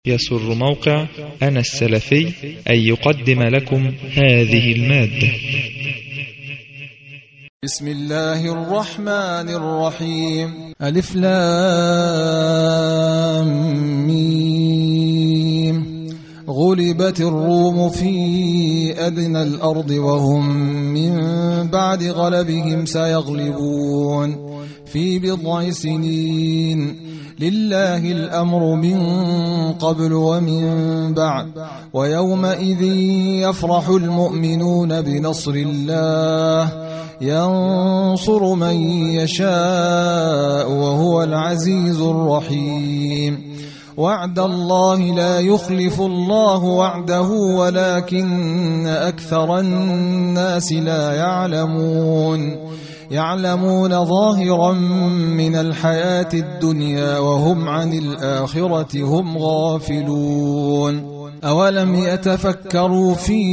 يسر موقع أنا السلفي أن يقدم لكم هذه المادة. بسم الله الرحمن الرحيم. ألف لام ميم. غلبت الروم في أدنى الأرض وهم من بعد غلبهم سيغلبون في بضع سنين. لله الأمر من قبل ومن بعد ويومئذ يفرح المؤمنون بنصر الله ينصر من يشاء وهو العزيز الرحيم. وعد الله لا يخلف الله وعده ولكن أكثر الناس لا يعلمون ظاهرا من الحياة الدنيا وهم عن الآخرة هم غافلون. أولم يتفكروا في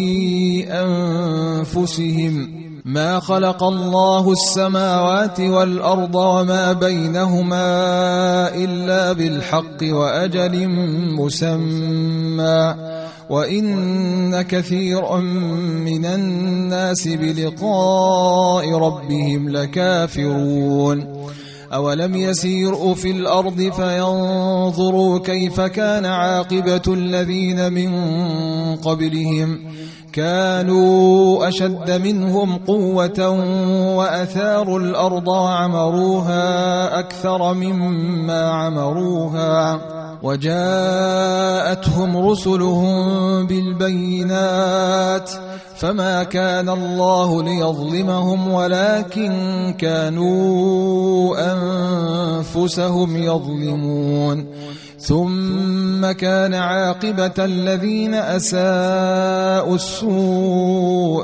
أنفسهم ما خلق الله السماوات والأرض وما بينهما إلا بالحق وأجل مسمى وإن كثيرا من الناس بلقاء ربهم لكافرون. أولم يسيروا في الأرض فينظروا كيف كان عاقبة الذين من قبلهم كانوا أشد منهم قوة وأثاروا الأرض وعمروها أكثر مما عمروها وجاءتهم رسلهم بالبينات فما كان الله ليظلمهم ولكن كانوا أنفسهم يظلمون. ثم كان عاقبة الذين أساءوا السوء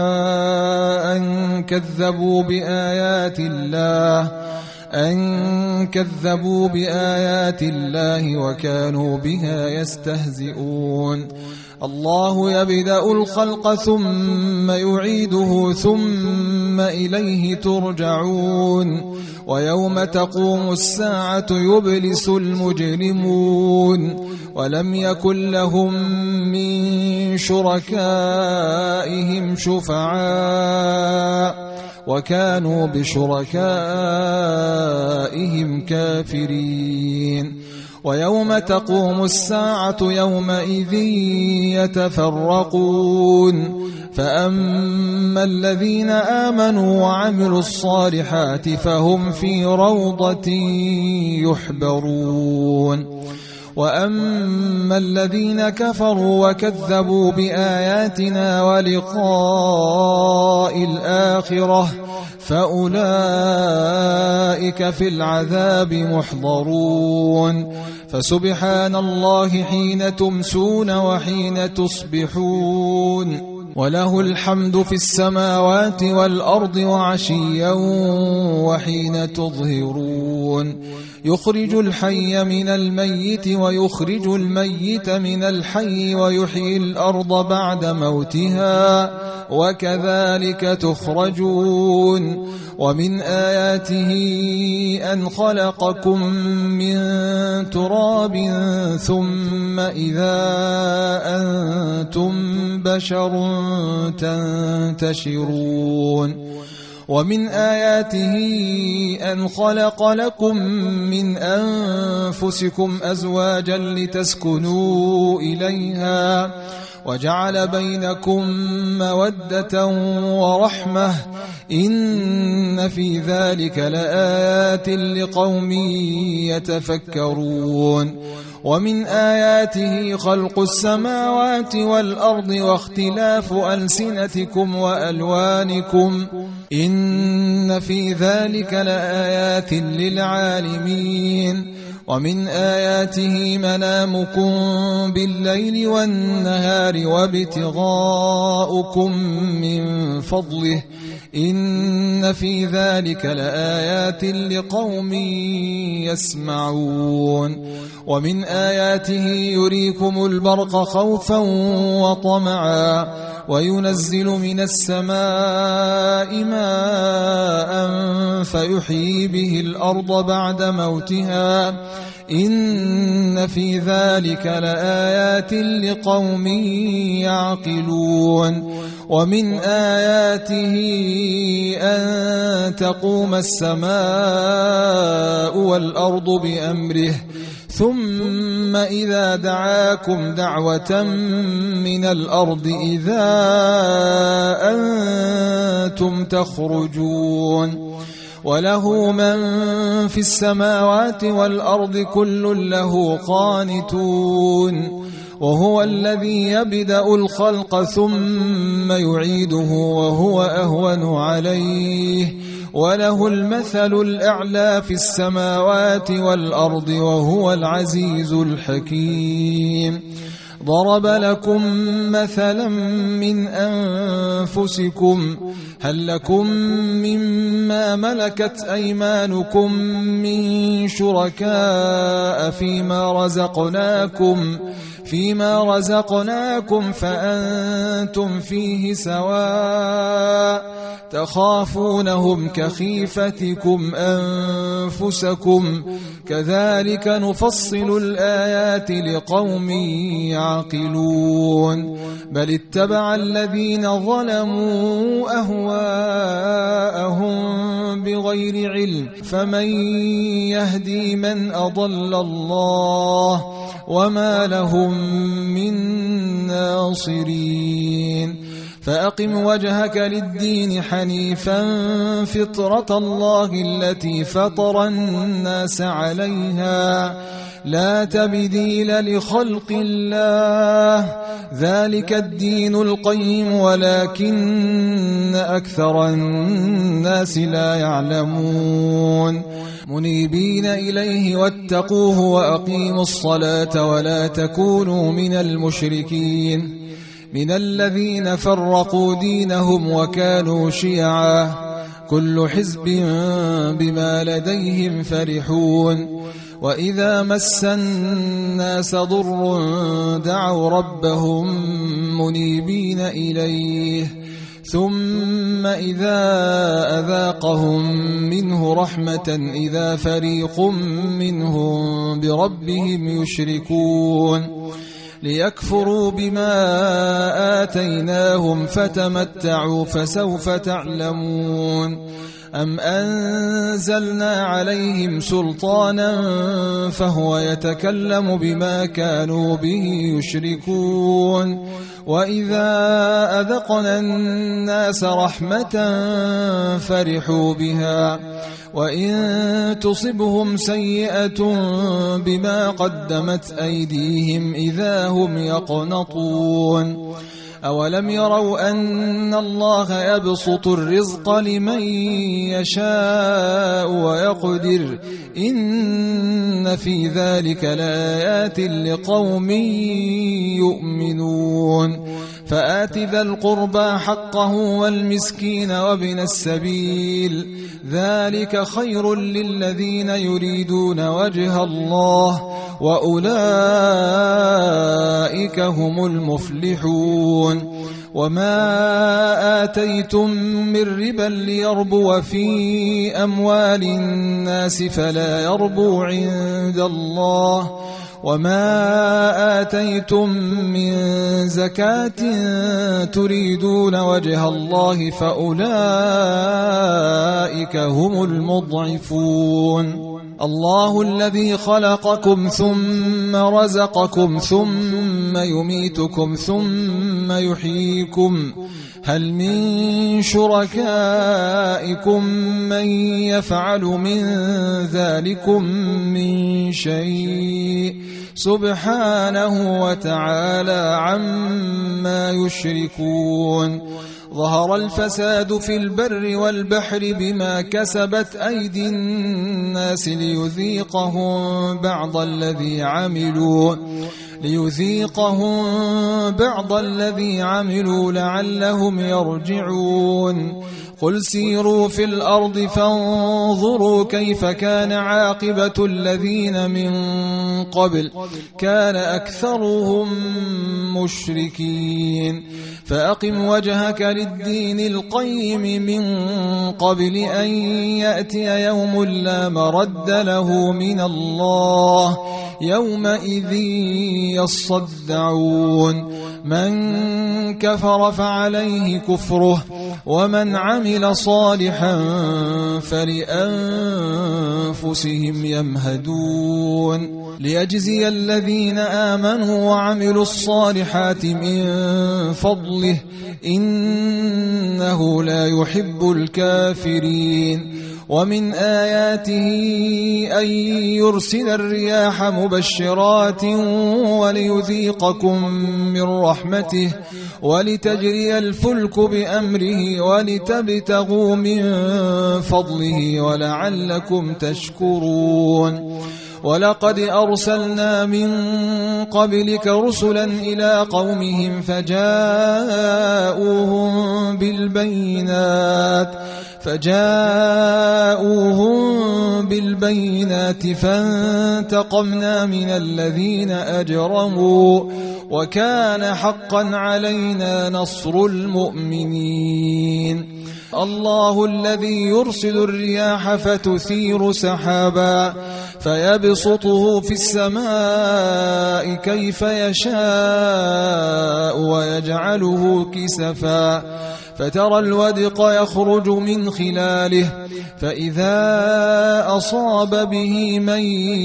أن كذبوا بآيات الله وكانوا بها يستهزئون. الله يبدأ الخلق ثم يعيده ثم إليه ترجعون. ويوم تقوم الساعة يبلس المجرمون ولم يكن لهم من شركائهم شفعاء وكانوا بشركائهم كافرين. ويوم تقوم الساعة يومئذ يتفرقون فأما الذين آمنوا وعملوا الصالحات فهم في روضة يحبرون. وأما الذين كفروا وكذبوا بآياتنا ولقاء الآخرة فأولئك في العذاب محضرون. فسبحان الله حين تمسون وحين تصبحون وله الحمد في السماوات والأرض وعشيا وحين تظهرون. يخرج الحي من الميت ويخرج الميت من الحي ويحيي الأرض بعد موتها وكذلك تخرجون. ومن آياته أن خلقكم من تراب ثم إذا أنتم بشر تنتشرون. ومن آياته أن خلق لكم من أنفسكم أزواجا لتسكنوا إليها وجعل بينكم مودة ورحمة إن في ذلك لآيات لقوم يتفكرون. ومن آياته خلق السماوات والأرض واختلاف ألسنتكم وألوانكم إن في ذلك لآيات للعالمين. ومن آياته منامكم بالليل والنهار وابتغاؤكم من فضله إن في ذلك لآيات لقوم يسمعون. ومن آياته يريكم البرق خوفا وطمعا وينزل من السماء ماء فيحيي به الأرض بعد موتها إن في ذلك لآيات لقوم يعقلون ومن آياته أن تقوم السماء والأرض بأمره ثم إذا دعاكم دعوة من الأرض إذا أنتم تخرجون وله من في السماوات والأرض كل له قانتون وهو الذي يبدأ الخلق ثم يعيده وهو أهون عليه وله المثل الأعلى في السماوات والأرض وهو العزيز الحكيم ضرب لكم مثلا من أنفسكم هل لكم مما ملكت أيمانكم من شركاء فيما رزقناكم فأنتم فيه سواء تخافونهم كخيفتكم أنفسكم كذلك نفصل الآيات لقوم يعقلون بل اتبع الذين ظلموا أهواءهم بغير علم فمن يهدي من أضل الله وما لهم من ناصرين فأقم وجهك للدين حنيفا فطرة الله التي فطر الناس عليها لا تبديل لخلق الله ذلك الدين القيم ولكن أكثر الناس لا يعلمون منيبين إليه واتقوه وأقيموا الصلاة ولا تكونوا من المشركين من الذين فرقوا دينهم وكانوا شيعا كل حزب بما لديهم فرحون وإذا مس الناس ضر دعوا ربهم منيبين إليه ثم إذا أذاقهم منه رحمة إذا فريق منهم بربهم يشركون ليكفروا بما آتيناهم فتمتعوا فسوف تعلمون أم أنزلنا عليهم سلطانا فهو يتكلم بما كانوا به يشركون وإذا أذقنا الناس رحمة فرحوا بها وإن تصبهم سيئة بما قدمت أيديهم إذا هم يقنطون أولم يروا أن الله يبسط الرزق لمن يشاء ويقدر إن في ذلك لآيات لقوم يؤمنون فآت ذا القربى حقه والمسكين وابن السبيل ذلك خير للذين يريدون وجه الله وأولئك هم المفلحون وما آتيتم من ربا ليربو في أموال الناس فلا يربو عند الله وما آتيتم من زكاة تريدون وجه الله فأولئك هم المضعفون الله الذي خلقكم ثم رزقكم ثم يميتكم ثم يحييكم هل من شركائكم من يفعل من ذلكم من شيء سبحانه وتعالى عما يشركون ظهر الفساد في البر والبحر بما كسبت أيدي الناس ليذيقهم بعض الذي عملوا لعلهم يرجعون قل سيروا في الأرض فانظروا كيف كان عاقبة الذين من قبل كان أكثرهم مشركين فأقم وجهك للدين القيم من قبل أن يأتي يوم لا مرد له من الله يومئذ يصدعون من كفر فعليه كفره ومن عمل صالحا فلأنفسهم يمهدون ليجزي الذين آمنوا وعملوا الصالحات من فضله إنه لا يحب الكافرين ومن آياته أن يرسل الرياح مبشرات وليذيقكم من رحمته ولتجري الفلك بأمره ولتبتغوا من فضله ولعلكم تشكرون ولقد أرسلنا من قبلك رسلا إلى قومهم فجاءوهم بالبينات فانتقمنا من الذين أجرموا وكان حقا علينا نصر المؤمنين الله الذي يرسل الرياح فتثير سحابا فيبسطه في السماء كيف يشاء ويجعله كسفا فترى الودق يخرج من خلاله فإذا أصاب به من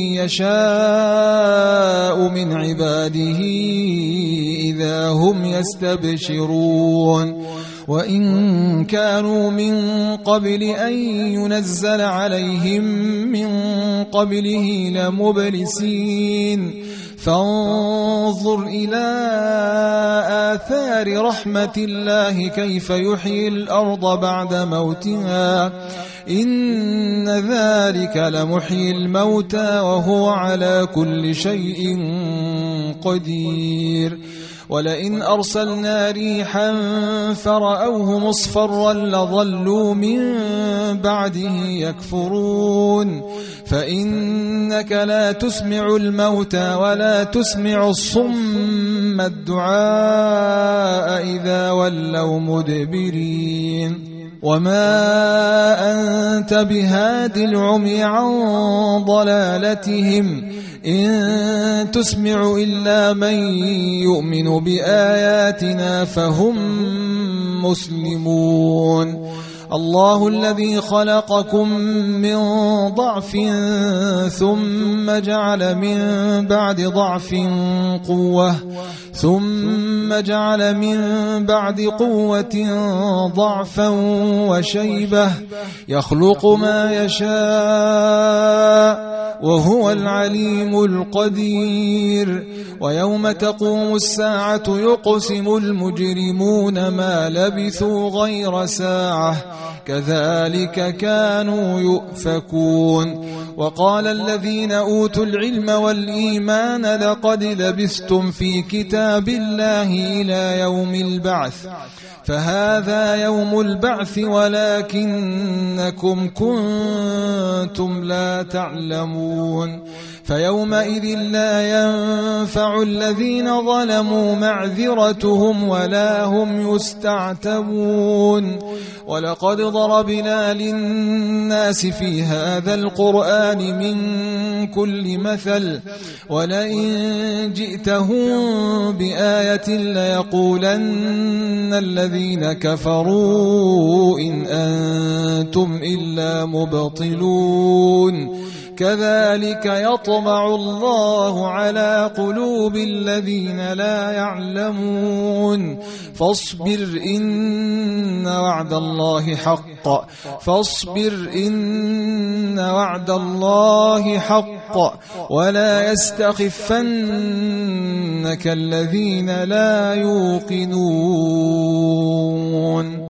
يشاء من عباده إذا هم يستبشرون وإن كانوا من قبل أن ينزل عليهم من قبله لمبلسين فانظر إلى آثار رحمة الله كيف يحيي الأرض بعد موتها إن ذلك لمحيي الموتى وهو على كل شيء قدير ولئن أرسلنا ريحا فرأوه مصفرا لظلوا من بعده يكفرون فإنك لا تسمع الموتى ولا تسمع الصم الدعاء إذا ولوا مدبرين وما أنت بهاد العمي عن ضلالتهم إن تسمع إلا من يؤمن بآياتنا فهم مسلمون الله الذي خلقكم من ضعف ثم جعل من بعد ضعف قوة ثم جعل من بعد قوة ضعفا وشيبة يخلق ما يشاء وهو العليم القدير ويوم تقوم الساعة يقسم المجرمون ما لبثوا غير ساعة كذلك كانوا يؤفكون وقال الذين أوتوا العلم والإيمان لقد لبثتم في كتاب الله إلى يوم البعث فهذا يوم البعث ولكنكم كنتم لا تعلمون فيومئذ لا ينفع الذين ظلموا معذرتهم ولا هم يستعتبون ولقد ضربنا للناس في هذا القرآن من كل مثل ولئن جئتهم بآية ليقولن الذين كفروا إن أنتم إلا مبطلون كذلك يطبع الله على قلوب الذين لا يعلمون فاصبر إن وعد الله حق ولا يستخفنك الذين لا يوقنون